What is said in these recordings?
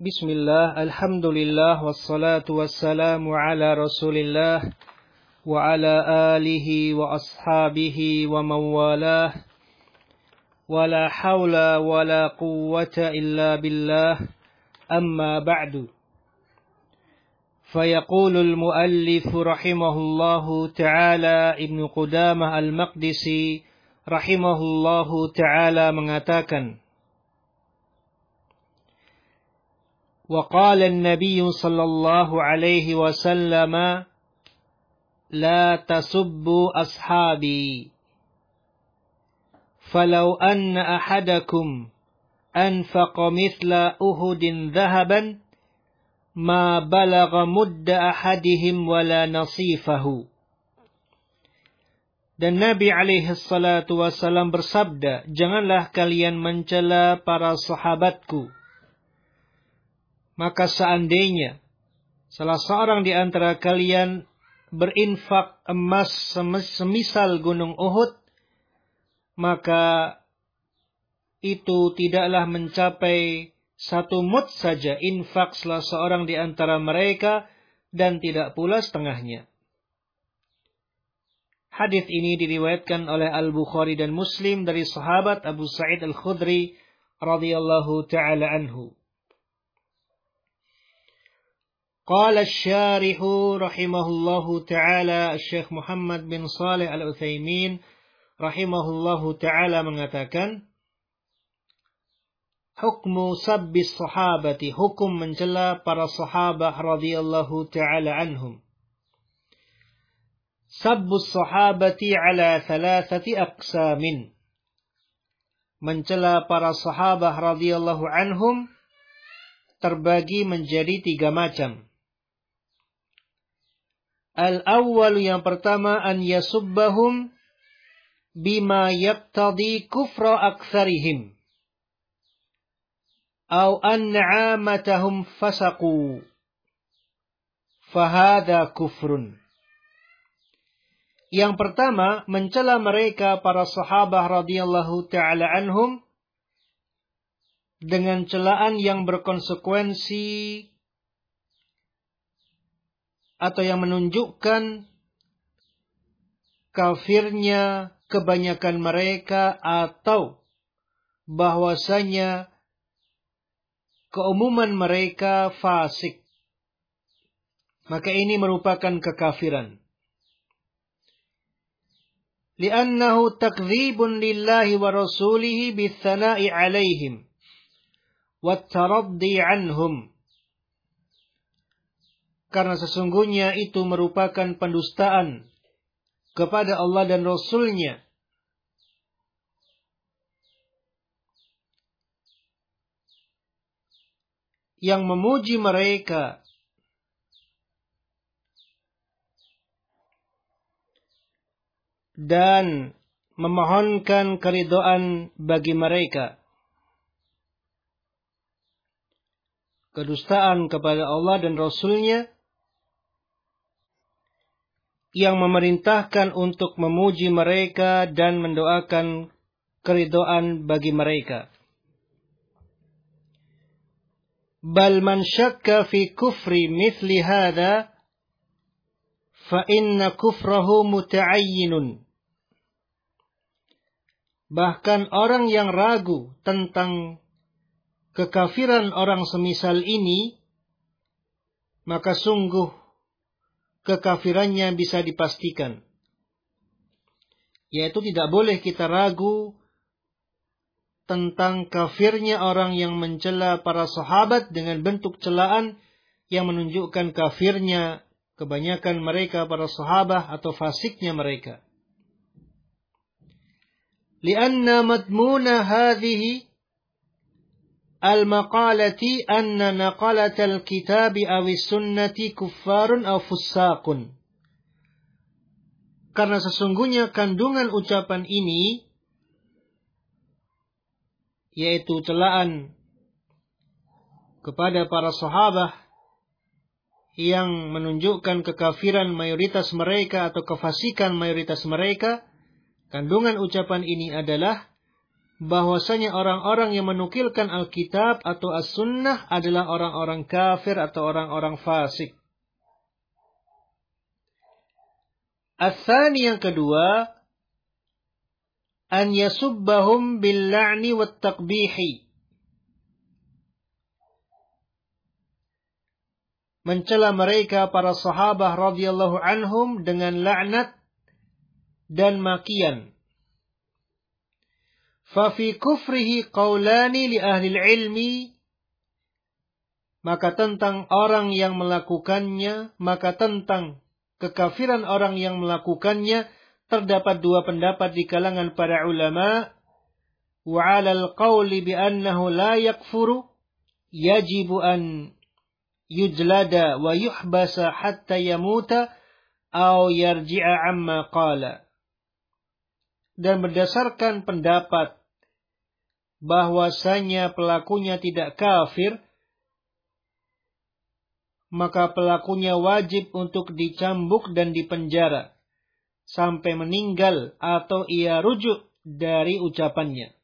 Bismillah, alhamdulillah, wassalatu wassalamu ala rasulillah, wa ala alihi wa ashabihi wa mawalah, wa la hawla wa la quwwata illa billah, amma ba'du. فيقول المؤلف رحمه الله تعالى ابن قدامة المقدسي رحمه الله تعالى mengatakan, وقال النبي صلى الله عليه وسلم لا تسبوا أصحابي فلو أن أحدكم أنفق مثل أحد ذهبا ما بلغ مد أحدهم ولا نصيفه. Dan Nabi alaihi salatu wasallam bersabda, janganlah kalian mencela para sahabatku. Maka seandainya salah seorang di antara kalian berinfak emas semisal gunung Uhud, maka itu tidaklah mencapai satu mud saja infak salah seorang di antara mereka, dan tidak pula setengahnya. Hadis ini diriwayatkan oleh Al-Bukhari dan Muslim dari sahabat Abu Sa'id Al-Khudri radhiyallahu ta'ala anhu. قال الشارح رحمه الله تعالى الشيخ محمد bin Shalih Al-Utsaimin rahimahullahu ta'ala mengatakan, hukmu sabbis sahabati, hukum mencela para sahabat radhiyallahu ta'ala anhum. Sabbus sahabati ala thalathati aqsamin, mencela para sahabat radhiyallahu anhum terbagi menjadi 3 macam. Al-awwal, yang pertama, an yasubbahum bima yaqtadi kufra aktsarihim aw anna 'ammatahum fasaqu fahadha kufrun. Yang pertama, mencela mereka para sahabat radhiyallahu ta'ala anhum dengan celaan yang berkonsekuensi atau yang menunjukkan kafirnya kebanyakan mereka, atau bahwasanya keumuman mereka fasik, maka ini merupakan kekafiran. Li'annahu takdzibun lillahi wa rasulihi bitsana'i 'alaihim wat taraddi 'anhum. Karena sesungguhnya itu merupakan pendustaan kepada Allah dan Rasul-Nya, yang memuji mereka dan memohonkan keridhaan bagi mereka. Kedustaan kepada Allah dan Rasul-Nya yang memerintahkan untuk memuji mereka dan mendoakan keridhaan bagi mereka. Bal man syakka fi kufri mithli hadha fa inna kufrahu muta'ayyinun. Bahkan orang yang ragu tentang kekafiran orang semisal ini, maka sungguh kekafirannya bisa dipastikan. Yaitu tidak boleh kita ragu tentang kafirnya orang yang mencela para sahabat dengan bentuk celaan yang menunjukkan kafirnya kebanyakan mereka para sahabat atau fasiknya mereka. Lianna madmuna hadhihi al-maqalati anna naqalatal kitabi awis sunnati kuffarun aw fussaqun. Karena sesungguhnya kandungan ucapan ini, yaitu celaan kepada para sahabat yang menunjukkan kekafiran mayoritas mereka atau kefasikan mayoritas mereka, kandungan ucapan ini adalah bahwasanya orang-orang yang menukilkan Alkitab atau As-Sunnah adalah orang-orang kafir atau orang-orang fasik. Ats-tsani yang kedua, an yasubbahum bil la'ni wat taqbihi. Mencela mereka para sahabat radhiyallahu anhum dengan laknat dan makian. Fafi kufrihi qaulani li ahli ilmi, maka tentang kekafiran orang yang melakukannya terdapat dua pendapat di kalangan para ulama. Wa 'alal qawli bi annahu la yakfuru yajibu an yujlada wa yuhbasa hatta yamuta aw yarji'a amma qala. Dan berdasarkan pendapat bahwasanya pelakunya tidak kafir, maka pelakunya wajib untuk dicambuk dan dipenjara sampai meninggal atau ia rujuk dari ucapannya.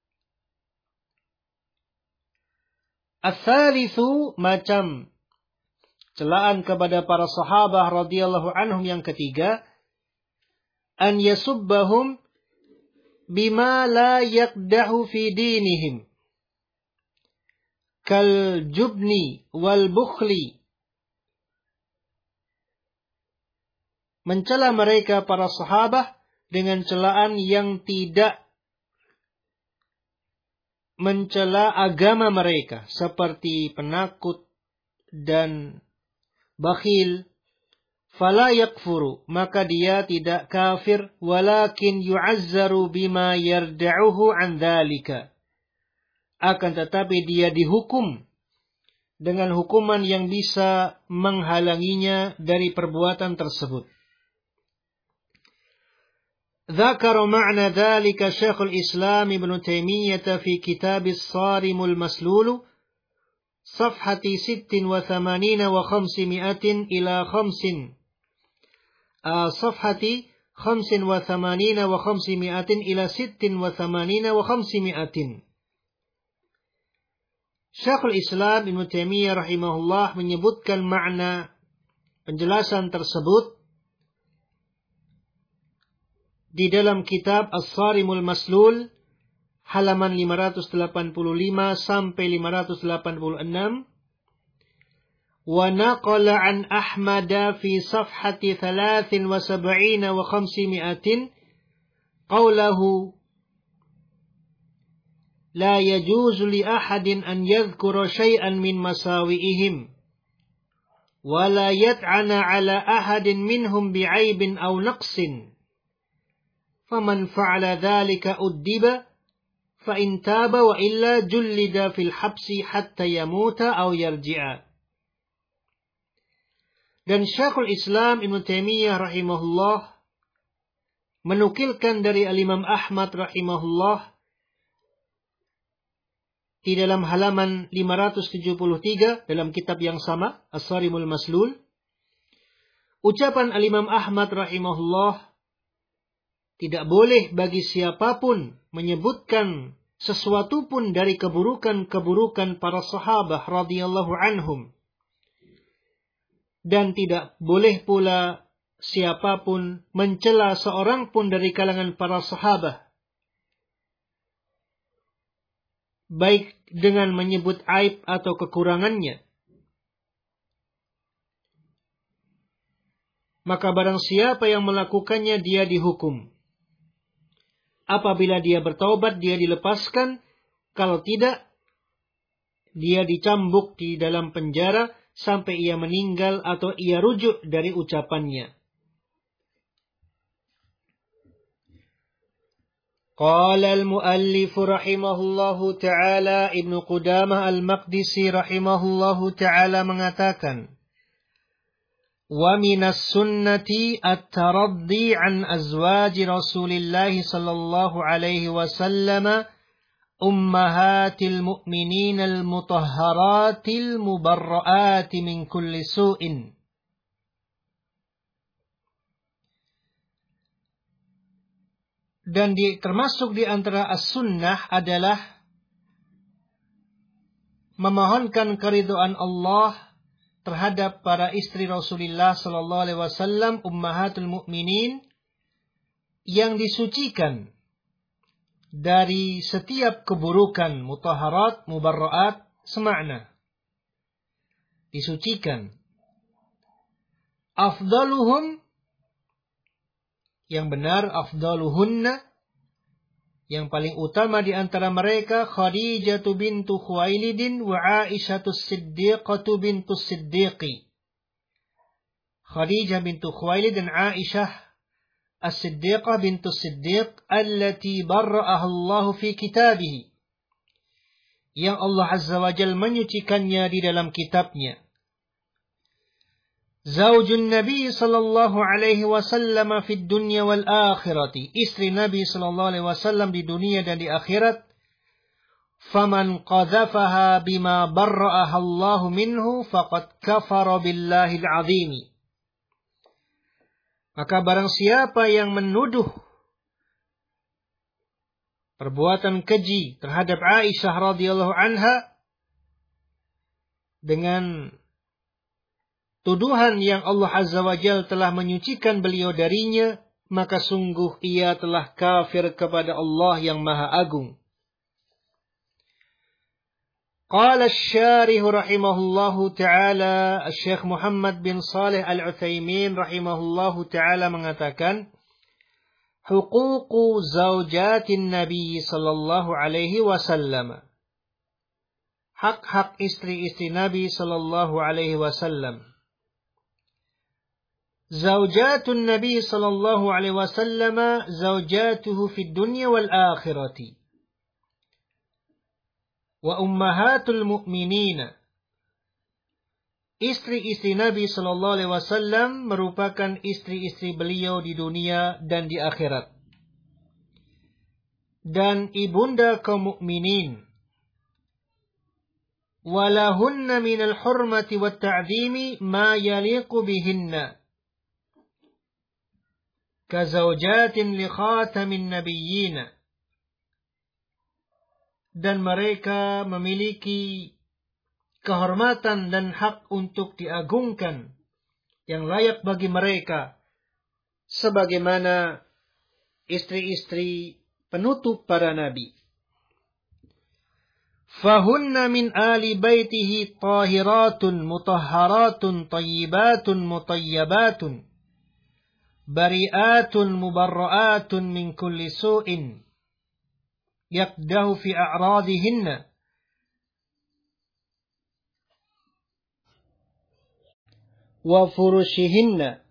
Ats-tsalitsu, macam celaan kepada para sahabat radhiyallahu anhum yang ketiga, an yasubbahum bima la yaqdahu fi dinihim kal jubni wal bukhli. Mencela mereka para sahabat dengan celaan yang tidak mencela agama mereka, seperti penakut dan bakhil. Fala yakfuru, maka dia tidak kafir, walakin yu'azzaru bima yarda'uhu an dzalika. Akan tetapi dia dihukum dengan hukuman yang bisa menghalanginya dari perbuatan tersebut. Dzakara ma'na dzalika Syekhul Islam Ibnu Taimiyah fi kitab As-Sarim al-Maslul safhati 86 wa 500 ila 5 صفحة 85 و500 إلى 86 و500. Syekhul Islam Ibnu Taimiyah rahimahullah menyebutkan makna penjelasan tersebut di dalam kitab As-Sarimul Maslul halaman 585 sampai 586. ونقل عن أحمد في صفحة 73 و500 قوله لا يجوز لأحد أن يذكر شيئا من مساوئهم ولا يطعن على أحد منهم بعيب أو نقص فمن فعل ذلك أدب فإن تاب وإلا جلد في الحبس حتى يموت أو يرجع. Dan Syekhul Islam Ibnu Taimiyah rahimahullah menukilkan dari Al-Imam Ahmad rahimahullah di dalam halaman 573 dalam kitab yang sama, As-Sarimul Maslul, ucapan Al-Imam Ahmad rahimahullah, tidak boleh bagi siapapun menyebutkan sesuatu pun dari keburukan-keburukan para sahabat radhiyallahu anhum. Dan tidak boleh pula siapapun mencela seorang pun dari kalangan para sahabat, baik dengan menyebut aib atau kekurangannya. Maka barang siapa yang melakukannya, dia dihukum. Apabila dia bertaubat, dia dilepaskan. Kalau tidak, dia dicambuk di dalam penjara sampai ia meninggal atau ia rujuk dari ucapannya. Qala al-muallif rahimahullahu ta'ala, Ibnu Qudamah al-Maqdisi rahimahullahu ta'ala mengatakan, wa minas sunnati at-taraddi an azwaji Rasulillah sallallahu alaihi wasallam ummahatil mu'minin al-mutahharatil mubarra'ati min kulli su'in. Dan termasuk di antara as-sunnah adalah memohonkan keridhaan Allah terhadap para istri Rasulullah sallallahu alaihi wasallam, ummahatul mukminin, yang disucikan dari setiap keburukan, mutahharat, mubarra'at, semakna. Disucikan. Afdaluhum, yang benar, afdaluhunna, yang paling utama di antara mereka, Khadijah bintu Khuwailid wa Aisyah Siddiqah bintu Siddiqi. Khadijah bintu Khuwailid dan Aisyah As-Siddiqah bintu Siddiq allati barra'aha Allah fi kitabih, yang Allah Azza wa Jalla menyucikannya di dalam kitabnya. Zaujun Nabi sallallahu alaihi wasallam fid dunya wal akhirati, istri Nabi sallallahu alaihi wasallam di dunia dan di akhirat. Faman qadhafaha bima barra'aha Allah minhu faqad kafara billahil azim. Maka barang siapa yang menuduh perbuatan keji terhadap Aisyah radhiyallahu anha dengan tuduhan yang Allah Azza wa Jalla telah menyucikan beliau darinya, maka sungguh ia telah kafir kepada Allah yang Maha Agung. Qala asy-syarih rahimahullahu ta'ala, Syekh Muhammad bin Shalih Al-Utsaimin rahimahullahu ta'ala mengatakan, huququ zaujatin Nabi sallallahu alaihi wasallam. Hak-hak istri-istri Nabi sallallahu alaihi wasallam. Zaujatun Nabi sallallahu alaihi wasallam zaujatuhu fid dunya wal akhirati. Wa ummahatul mu'minin. Istri-istri Nabi sallallahu alaihi wasallam merupakan istri-istri beliau di dunia dan di akhirat. Dan ibunda kaum mukminin. Walahunna minal hurmati wat ta'zimi ma yaliqu bihinna. Kazaujatin li khatamin nabiyyin. Dan mereka memiliki kehormatan dan hak untuk diagungkan yang layak bagi mereka, sebagaimana istri-istri penutup para nabi. Fahunna min ali baitihi tahiratun mutahharatun tayyibatun mutayyabatun bari'atun mubarra'atun min kulli su'in yaqdahu fi a'radihinna wa furushihinna.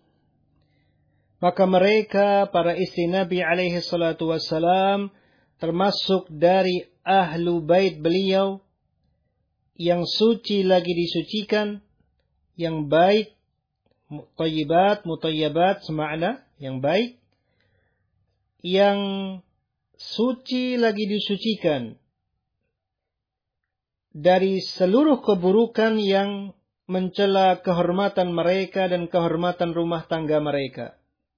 Maka mereka, para istri Nabi alaihi salatu wassalam, termasuk dari ahlu bait beliau, yang suci lagi disucikan, yang baik, mutayyibat semakna, yang baik, yang suci lagi disucikan dari seluruh keburukan yang mencela kehormatan mereka dan kehormatan rumah tangga mereka.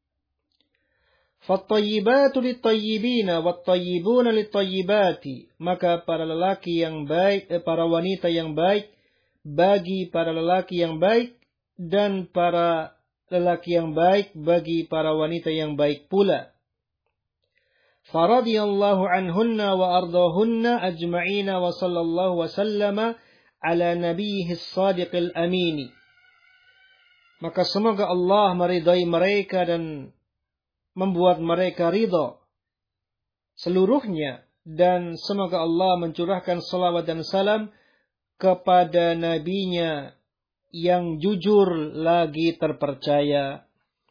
Fattayyibatu littayyibina wattayyibuna littayyibati. Maka para lelaki yang baik, para wanita yang baik bagi para lelaki yang baik, dan para lelaki yang baik bagi para wanita yang baik pula. Faradiyallahu anhunna wa ardahunna ajma'ina wa sallallahu wa sallama ala nabiyhi as-sadiqil amini. Maka semoga Allah meridai mereka dan membuat mereka ridha seluruhnya, dan semoga Allah mencurahkan salawat dan salam kepada nabinya yang jujur lagi terpercaya.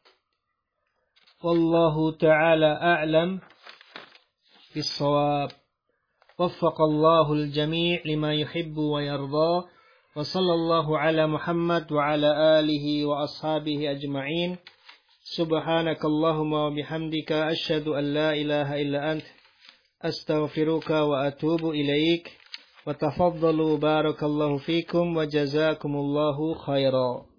Wallahu ta'ala a'lam bis-shawab. Waffaqallahu al-jami' lima yuhibbu wa yarda. Wa sallallahu ala Muhammad wa ala alihi wa ashabihi ajma'in. Subhanakallahumma wa bihamdika asyhadu an la ilaha illa ant astaghfiruka wa atubu ilaik. Wa tafaddalu barakallahu fikum wa jazakumullahu khairan.